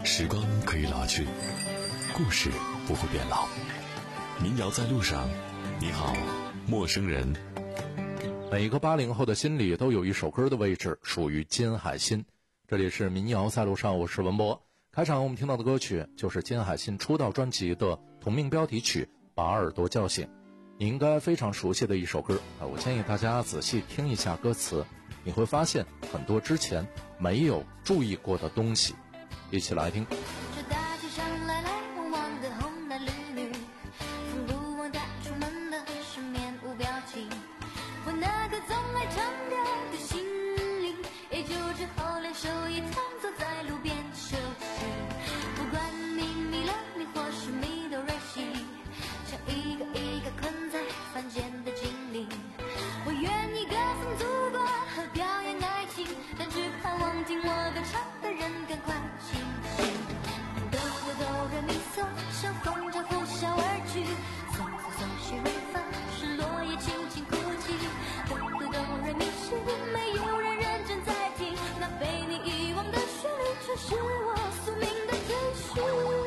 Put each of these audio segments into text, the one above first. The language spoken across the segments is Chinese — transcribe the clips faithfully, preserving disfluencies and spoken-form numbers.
时光可以老去，故事不会变老。民谣在路上，你好，陌生人。 每个八零后的心里都有一首歌的位置，属于金海心。这里是民谣在路上，我是文博。开场我们听到的歌曲就是金海心出道专辑的同名标题曲《把耳朵叫醒》，你应该非常熟悉的一首歌啊！我建议大家仔细听一下歌词，你会发现很多之前没有注意过的东西。一起来听。 这大街上来来往往的红男绿女，从不忘带出门的是面无表情。我那个总爱唱歌的心灵，也就只好两手一摊坐在路边休息。不管你迷了迷或是迷都瑞西，像一个一个困在凡间的精灵。我愿意歌颂祖国和表演爱情，但只盼望听我歌唱的人赶快醒醒。哆哆哆来咪嗦，像风筝呼啸而去。嗦嗦嗦西瑞发，是落叶轻轻哭泣。哆哆哆来咪西，没有人认真在听，那被你遗忘的旋律，却是我宿命的追寻。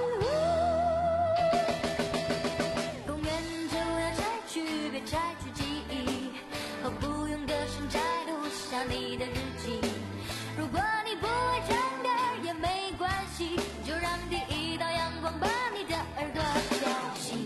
公园就要拆去，别拆去记忆，何不用歌声摘录下你的日记。如果你不会唱歌也没关系，就让第一道阳光把你的耳朵叫醒。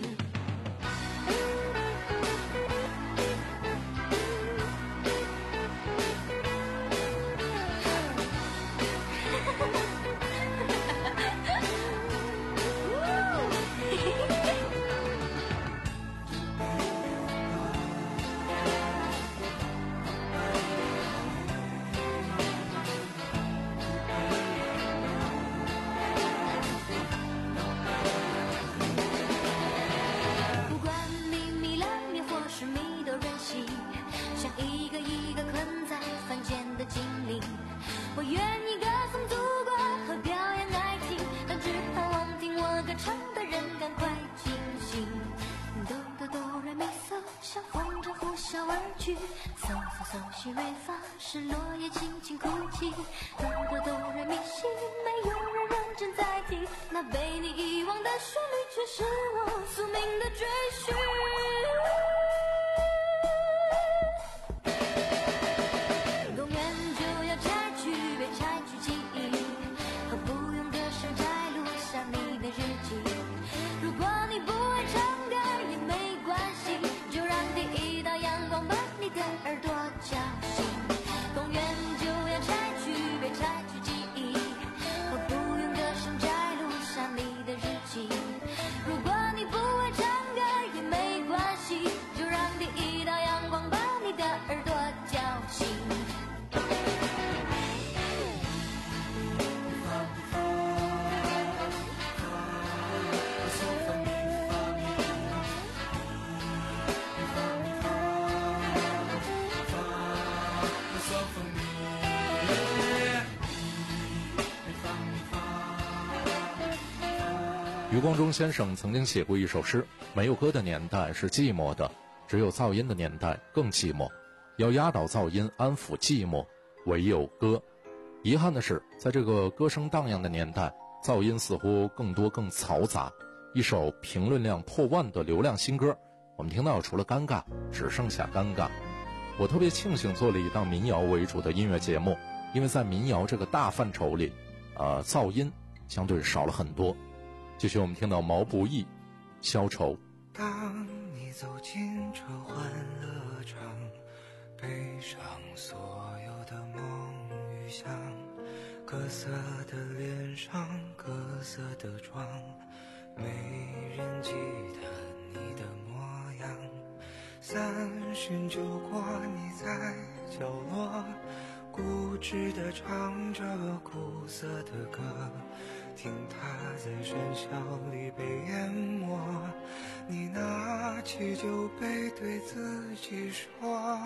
我愿意歌颂祖国和表演爱情，但只盼望听我歌唱的人赶快清醒。哆哆哆来咪嗦，像风筝呼啸而去。嗦嗦嗦西瑞发，是落叶轻轻哭泣。哆哆哆来咪西，没有人认真在听，那被你遗忘的旋律，却是我宿命的追寻。如果你不会唱歌也没关系，就让第一道阳光把你的耳朵叫醒。公园就要拆去，别拆去记忆，何不用歌声摘录下你的日记。如果你不会唱歌也没关系，就让第一道阳光把你的耳朵叫醒。 余光中先生曾经写过一首诗，没有歌的年代是寂寞的，只有噪音的年代更寂寞，要压倒噪音，安抚寂寞，唯有歌。遗憾的是，在这个歌声荡漾的年代，噪音似乎更多更嘈杂。一首评论量破万的流量新歌，我们听到除了尴尬只剩下尴尬。我特别庆幸做了一档民谣为主的音乐节目，因为在民谣这个大范畴里呃，噪音相对少了很多。继续我们听到毛不易消愁。 当你走进这欢乐场，背上所有的梦与想，各色的脸上各色的妆，没人记得你的模样。三巡酒过，你在角落固执地唱着苦涩的歌，听它在喧嚣里被淹没，你拿起酒杯对自己说，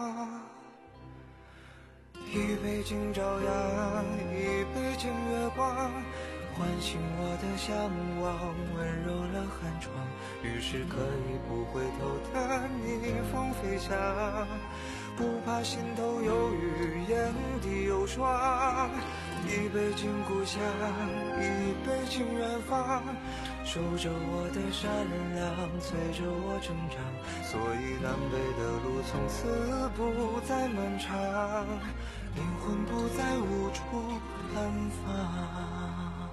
一杯敬朝阳，一杯敬月光，唤醒我的向往，温柔了寒窗，于是可以不回头的逆风飞翔，不怕心头有雨，眼底有霜。一杯敬故乡，一杯敬远方，守着我的善良，催着我成长。所以南北的路从此不再漫长，灵魂不再无处安放。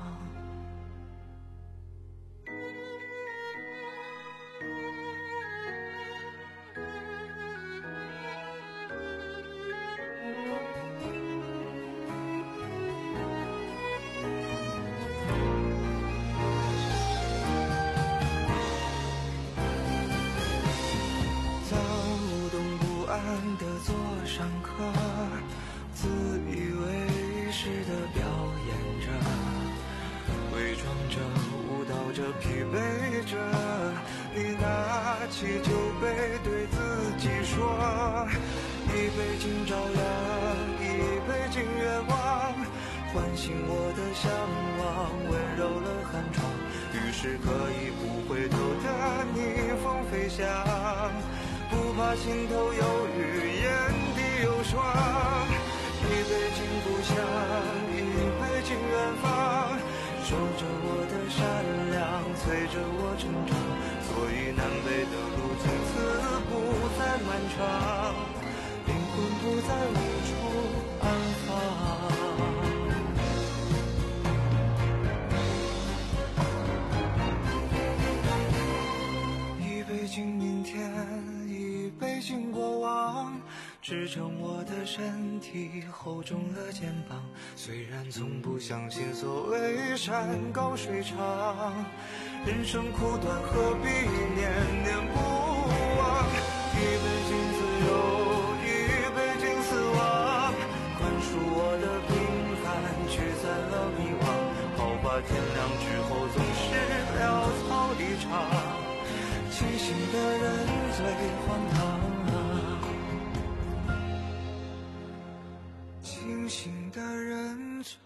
的座上客，自以为是的表演着，伪装着，舞蹈着，疲惫着。你拿起酒杯对自己说，一杯敬朝阳，一杯敬愿望，唤醒我的向往，温柔了寒窗。于是可以不回头的逆风飞翔，不怕心头有雨，眼底有霜。一杯敬故乡，一杯敬远方，守着我的善良，催着我成长。所以南北的路从此不再漫长，灵魂不再无处安放。一杯敬明天，一杯敬过往，支撑我的身体，厚重了肩膀。虽然从不相信所谓山高水长，人生苦短，何必念念不忘。一杯敬自由，一杯敬死亡，宽恕我的平凡，驱散了迷惘。好吧，天亮之后总是潦草离场，清醒的人最荒唐啊，清醒的人最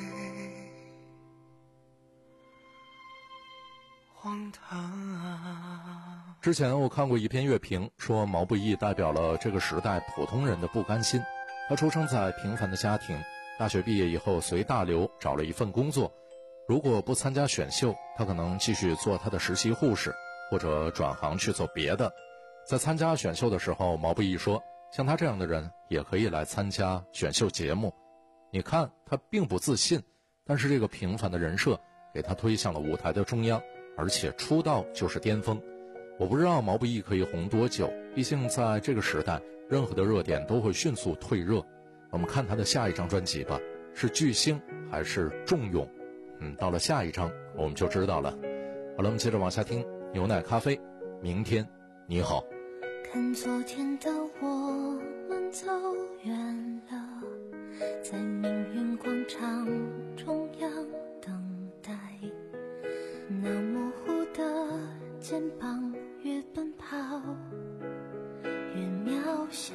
荒唐啊。 之前我看过一篇乐评，说毛不易代表了这个时代普通人的不甘心。他出生在平凡的家庭，大学毕业以后随大流找了一份工作，如果不参加选秀，他可能继续做他的实习护士，或者转行去做别的。在参加选秀的时候，毛不易说，像他这样的人也可以来参加选秀节目。你看，他并不自信，但是这个平凡的人设给他推向了舞台的中央，而且出道就是巅峰。我不知道毛不易可以红多久，毕竟在这个时代，任何的热点都会迅速退热。我们看他的下一张专辑吧，是巨星还是重勇？嗯，到了下一张我们就知道了。好了，我们接着往下听牛奶咖啡，明天你好。 看昨天的我们走远了，在命运广场中央等待，那模糊的肩膀越奔跑越渺小，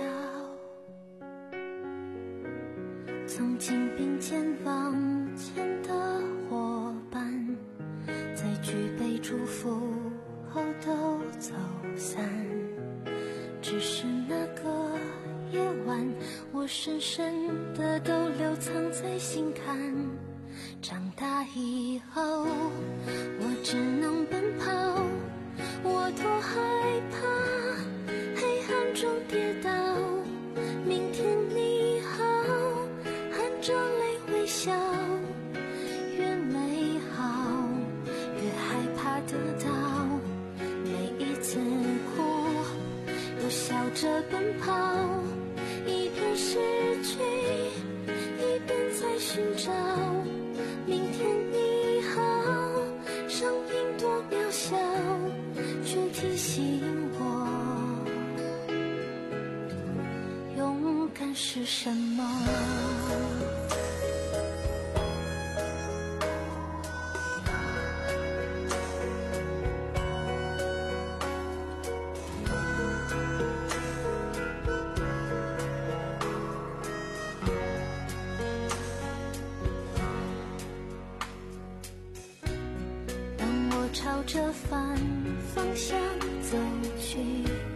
从肩并肩往前的伙伴，在举杯祝福后都走散，只是那个夜晚，我深深的都留藏在心坎。长大以后，我只能奔跑，我多害怕黑暗中跌倒。明天你好，含着泪微笑，越美好越害怕得到，每一次哭又笑着奔跑，一边失去一边在寻找。明天你好，声音多渺小，却提醒我勇敢是什么。朝着反方向走去，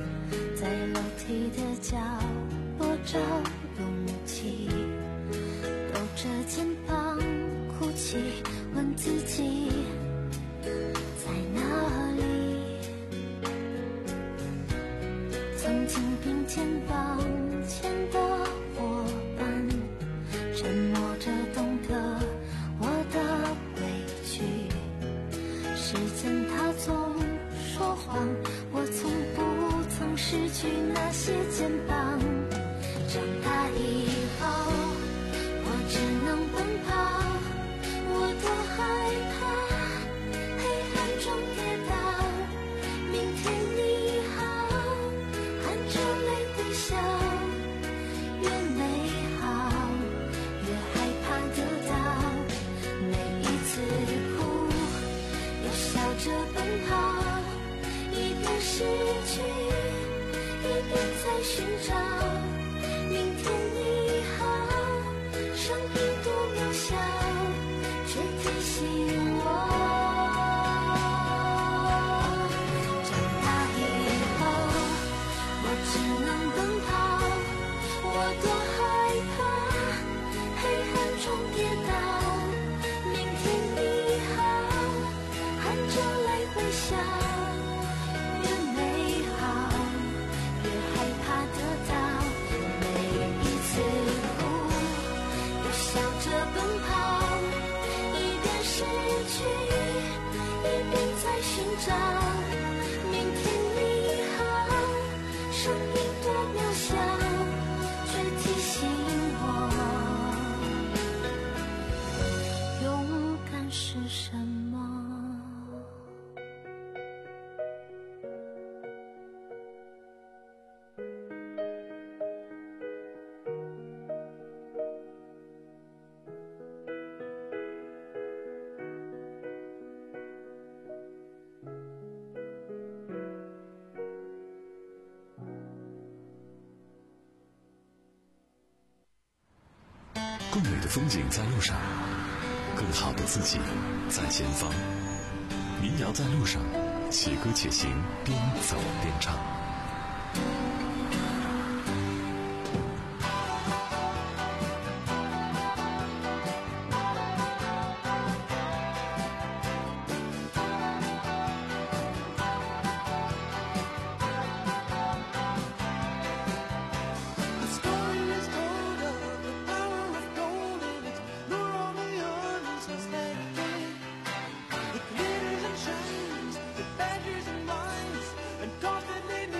在楼梯的角落找勇气， 着肩膀哭泣，问自己在哪里。曾经并肩往前的伙伴，沉默着懂得我的委屈。时间它总说谎，我从不曾失去那些肩膀。长大以后，我只能奔跑，我多害怕黑暗中跌倒。明天你好，含着泪微笑，越美好越害怕得到。每一次哭，又笑着奔跑，一边失去，一边在寻找。明天你好，生命多渺小，却提醒我。长大以后，我只能奔跑，我多害怕黑暗中跌倒。明天你好，含着泪微笑，越美好越害怕得到。哭，又笑着奔跑，一边失去，一边在寻找。明天你好，生命多渺小，却提醒我，勇敢是什么。 更美的风景在路上，更好的自己在前方。民谣在路上，且歌且行，边走边唱。 It glitters and shines, it badgers and lines, and constantly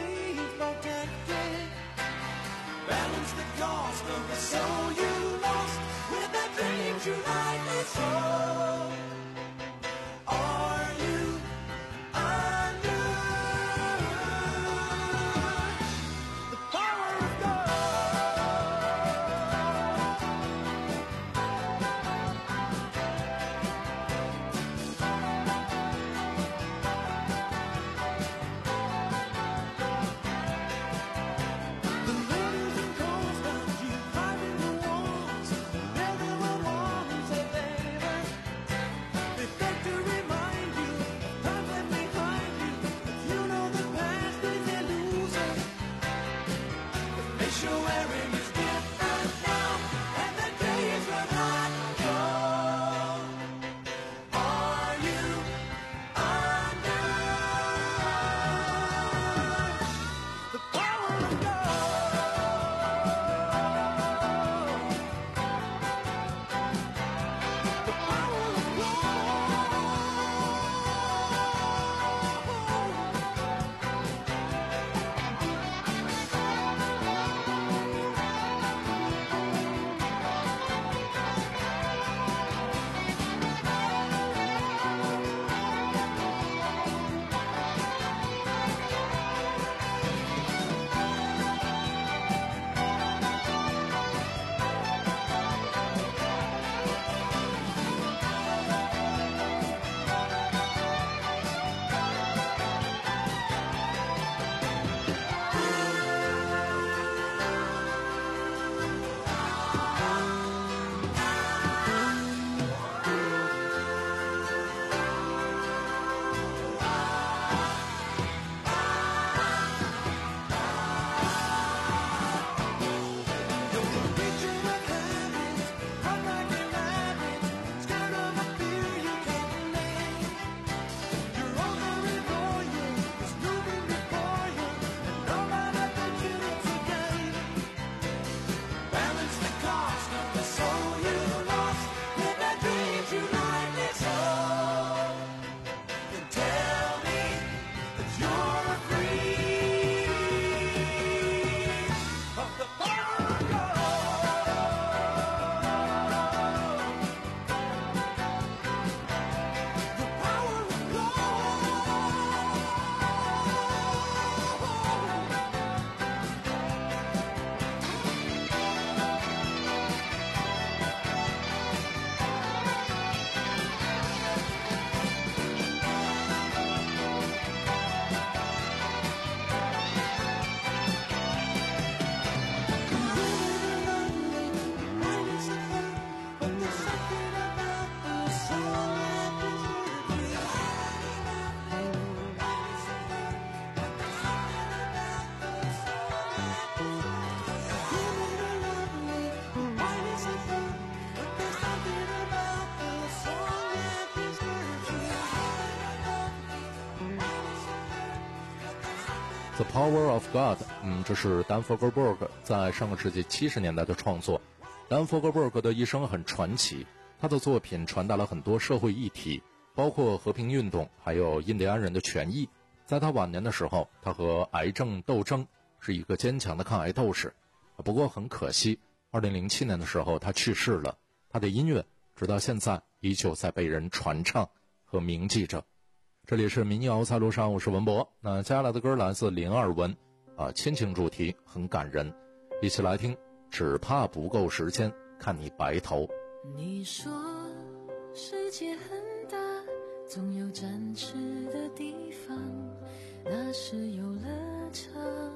The Power of God， 嗯，这是丹佛戈伯格在上个世纪七十年代的创作。丹佛戈伯格的一生很传奇，他的作品传达了很多社会议题，包括和平运动，还有印第安人的权益。在他晚年的时候，他和癌症斗争，是一个坚强的抗癌斗士。不过很可惜，二零零七年的时候他去世了。他的音乐直到现在依旧在被人传唱和铭记着。这里是民谣在路上，我是文博。那接下来的歌来自林二文，啊，亲情主题很感人，一起来听。只怕不够时间看你白头。 你说世界很大，总有展翅的地方，那是游乐场，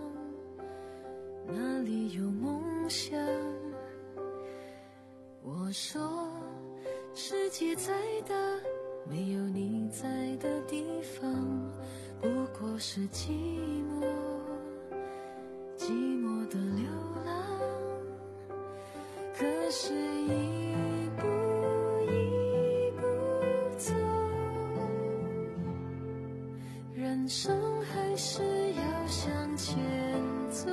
那里有梦想。我说世界再大，没有你在的地方，不过是寂寞，寂寞的流浪。可是一步一步走，人生还是要向前走，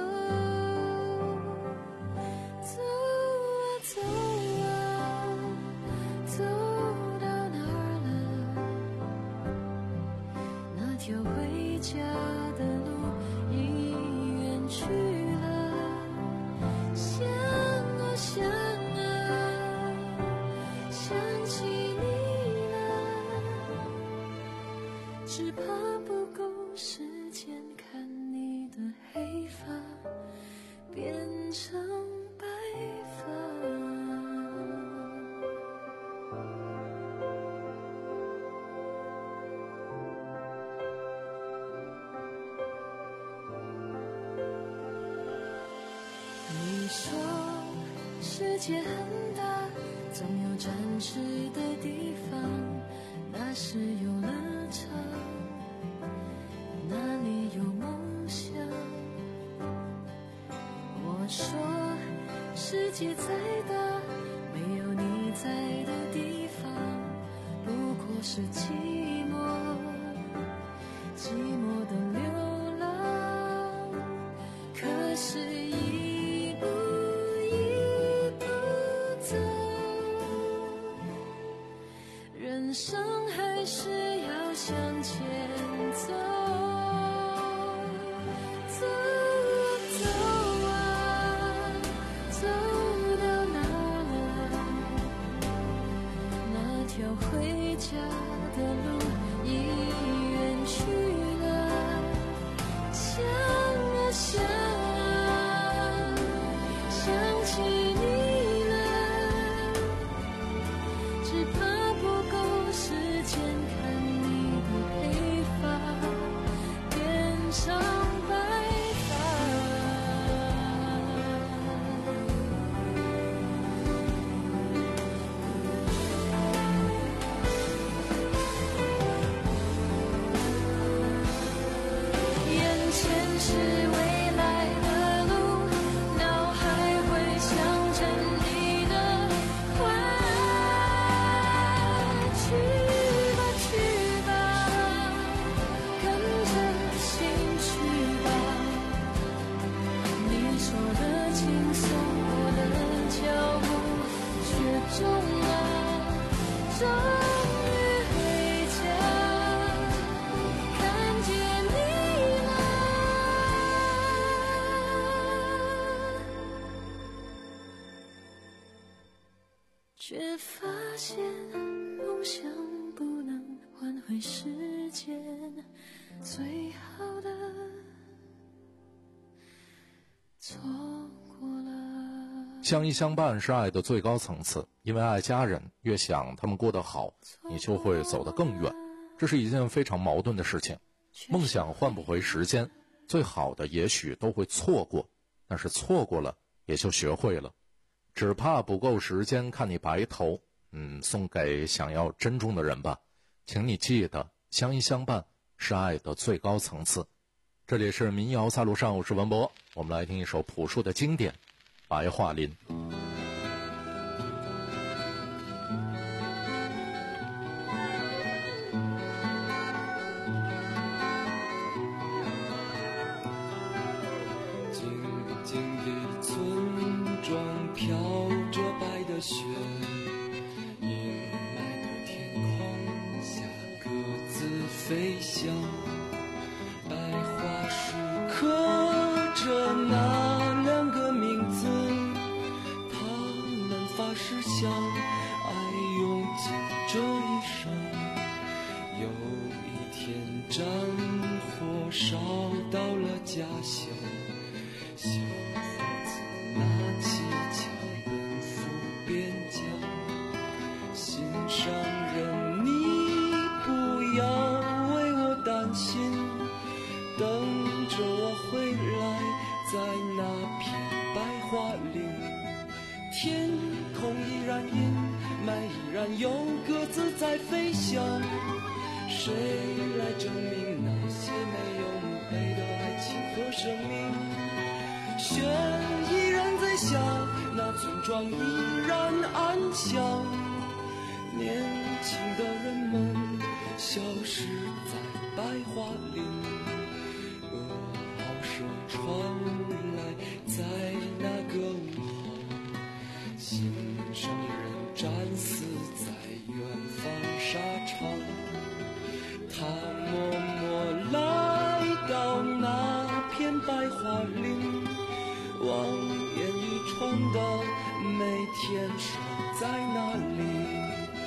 走啊走啊，走到哪儿了？那条回家的路已远去了，想啊想啊，想起你了，只怕不够时间看你的黑发变成白发。你说世界很大，总有展翅的地方，那是游乐场，那里有梦想。我说世界再大，没有你在的地方，不过是寂寞，寂寞的流浪。可是一步一步走，人生还是要向前走，走走啊，走到哪了？那条回家的路已远去了，想啊想啊，想起你了，只怕不够时间看你的黑发变成白发。眼前是未来的路，脑海会想着你的话。去吧去吧，跟着心去吧，你说的轻松，我的脚步却重了，终于回家，看见你了，却发现梦想不能换回时间，最好的错过了。 相依相伴是爱的最高层次，因为爱家人，越想他们过得好，你就会走得更远。这是一件非常矛盾的事情。梦想换不回时间，最好的也许都会错过，但是错过了也就学会了。只怕不够时间看你白头，嗯，送给想要珍重的人吧。请你记得，相依相伴是爱的最高层次。这里是民谣在路上，我是文博，我们来听一首朴树的经典《白桦林》。 着白的雪，阴霾的天空下各自飞翔。白桦树刻着那两个名字，他们发誓相爱用尽这一生。有一天战火烧到了家乡，小伙子拿起枪奔赴边疆。心上人，你不要为我担心，等着我回来，在那片白桦林。天空依然阴霾，依然有鸽子在飞翔。谁来证明那些没有墓碑的爱情和生命？雪依然在下，那村庄依然安详。年轻的人们消失在白桦林，噩耗声传来，在那个午后，心上人战死在远方沙场。他默默来到那片白桦林，望眼欲穿的每天守在那里。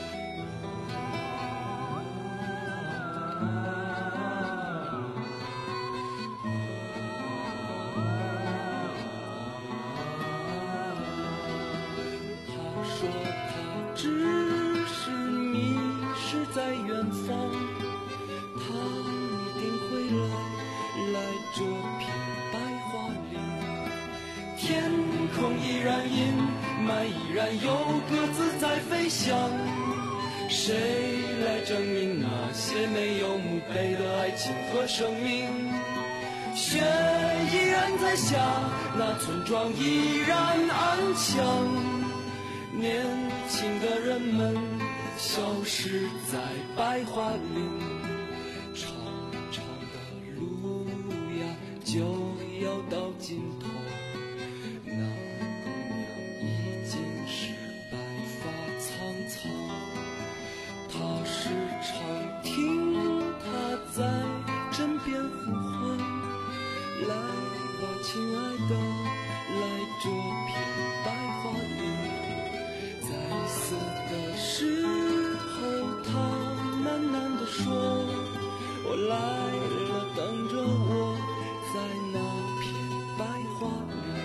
他说他只是迷失在远方，他一定会来，来这片白桦林。天空依然阴霾，依然有鸽子在飞翔。谁来证明那些没有墓碑的爱情和生命？雪依然在下，那村庄依然安详。年轻的人们消失在白桦林，长长的路呀就要到尽头。那姑娘已经是白发苍苍，她时常听她在枕边呼唤，来吧亲爱的，来这片白桦林。在死的时候他喃喃地说，我来了，等着我，在那片白桦林。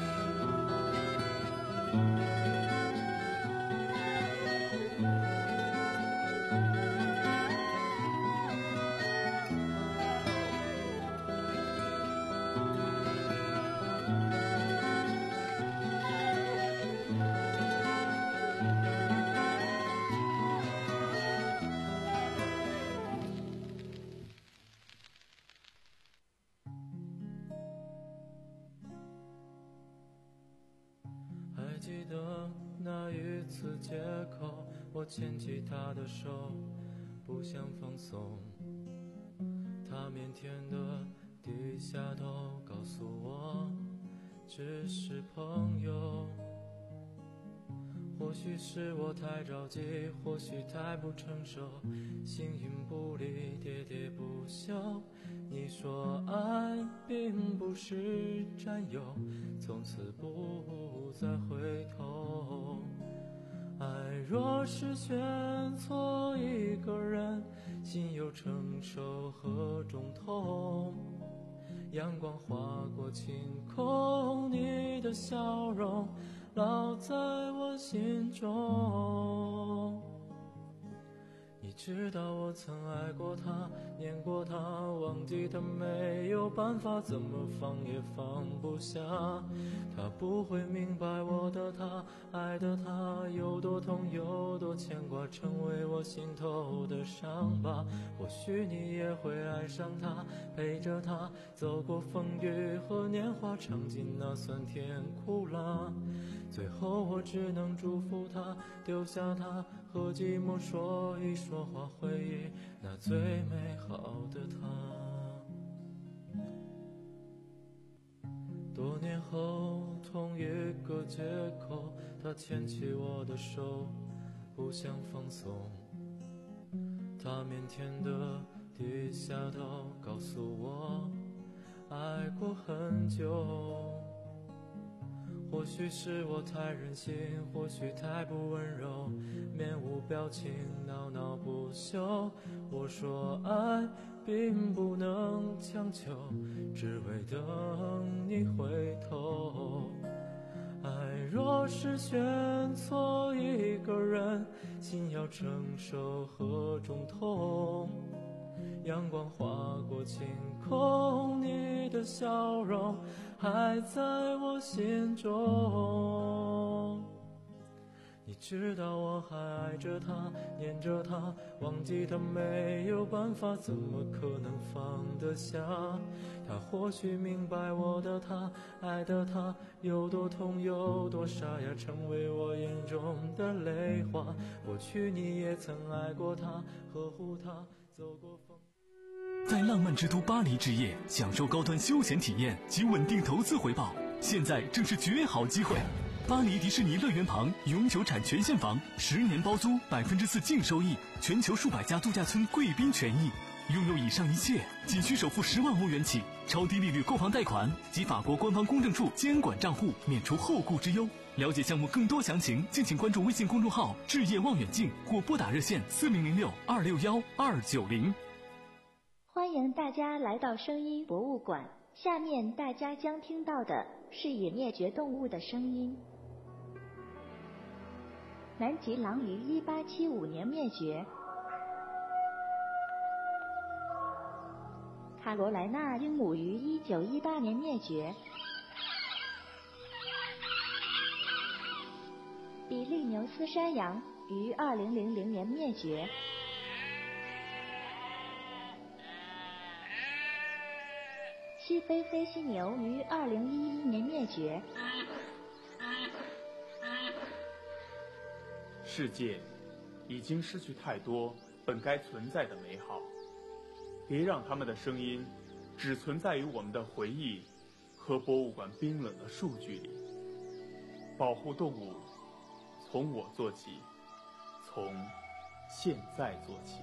还记得那一次街口，我牵起她的手，不想放松。她腼腆地低下头，告诉我只是朋友。或许是我太着急，或许太不成熟，形影不离，喋喋不休。你说爱并不是占有，从此不再回头。爱若是选错一个人，心有承受和肿痛。阳光划过晴空，你的笑容烙在我心中。你知道我曾爱过他，念过他，忘记他没有办法，怎么放也放不下。他不会明白我的他，爱的他有多痛有多牵挂，成为我心头的伤疤。或许你也会爱上他，陪着他走过风雨和年华，尝尽那酸甜苦辣。最后我只能祝福他，丢下他和寂寞说一说话，回忆那最美好的他。多年后同一个街口， 牵起我的手，不想放松。他腼腆地低下头，告诉我爱过很久。或许是我太任性，或许太不温柔，面无表情，闹闹不休。我说爱并不能强求，只为等你回头。爱若是选错一个人，心要承受何种痛。阳光划过晴空，你的笑容还在我心中。你知道我还爱着他，念着他，忘记他没有办法，怎么可能放得下？他或许明白我的他，爱的他有多痛有多傻呀，成为我眼中的泪花。过去你也曾爱过他，呵护他，走过风。 在浪漫之都巴黎置业，享受高端休闲体验及稳定投资回报，现在正是绝好机会。巴黎迪士尼乐园旁永久产权现房，十年包租，百分之四净收益，全球数百家度假村贵宾权益，拥有以上一切，仅需首付十万欧元起，超低利率购房贷款及法国官方公证处监管账户，免除后顾之忧。了解项目更多详情，敬请关注微信公众号“置业望远镜”或拨打热线四零零六二六幺二九零。 欢迎大家来到声音博物馆，下面大家将听到的是已灭绝动物的声音。南极狼于一八七五年灭绝，卡罗莱纳鹦鹉于一九一八年灭绝，比利牛斯山羊于二零零零年灭绝，西非飞犀牛于二零一一年灭绝。 世界已经失去太多本该存在的美好，别让他们的声音只存在于我们的回忆和博物馆冰冷的数据里。保护动物，从我做起，从现在做起。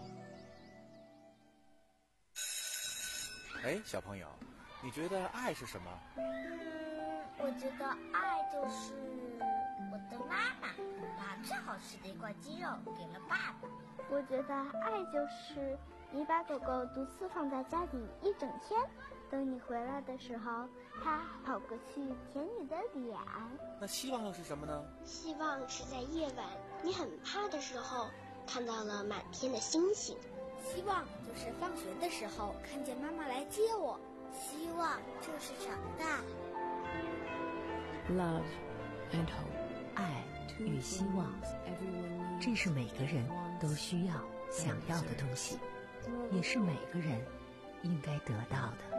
哎，小朋友，你觉得爱是什么？ 嗯，我觉得爱就是我的妈妈把最好吃的一块鸡肉给了爸爸。 我觉得爱就是你把狗狗独自放在家里一整天，等你回来的时候，它跑过去舔你的脸。 那希望又是什么呢？ 希望是在夜晚你很怕的时候，看到了满天的星星。 希望就是放学的时候看见妈妈来接我。 希望就是长大。 Love and hope， 爱与希望，这是每个人都需要、想要的东西，也是每个人应该得到的。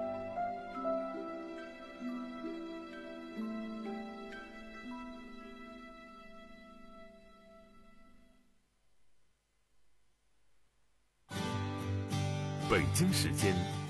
北京时间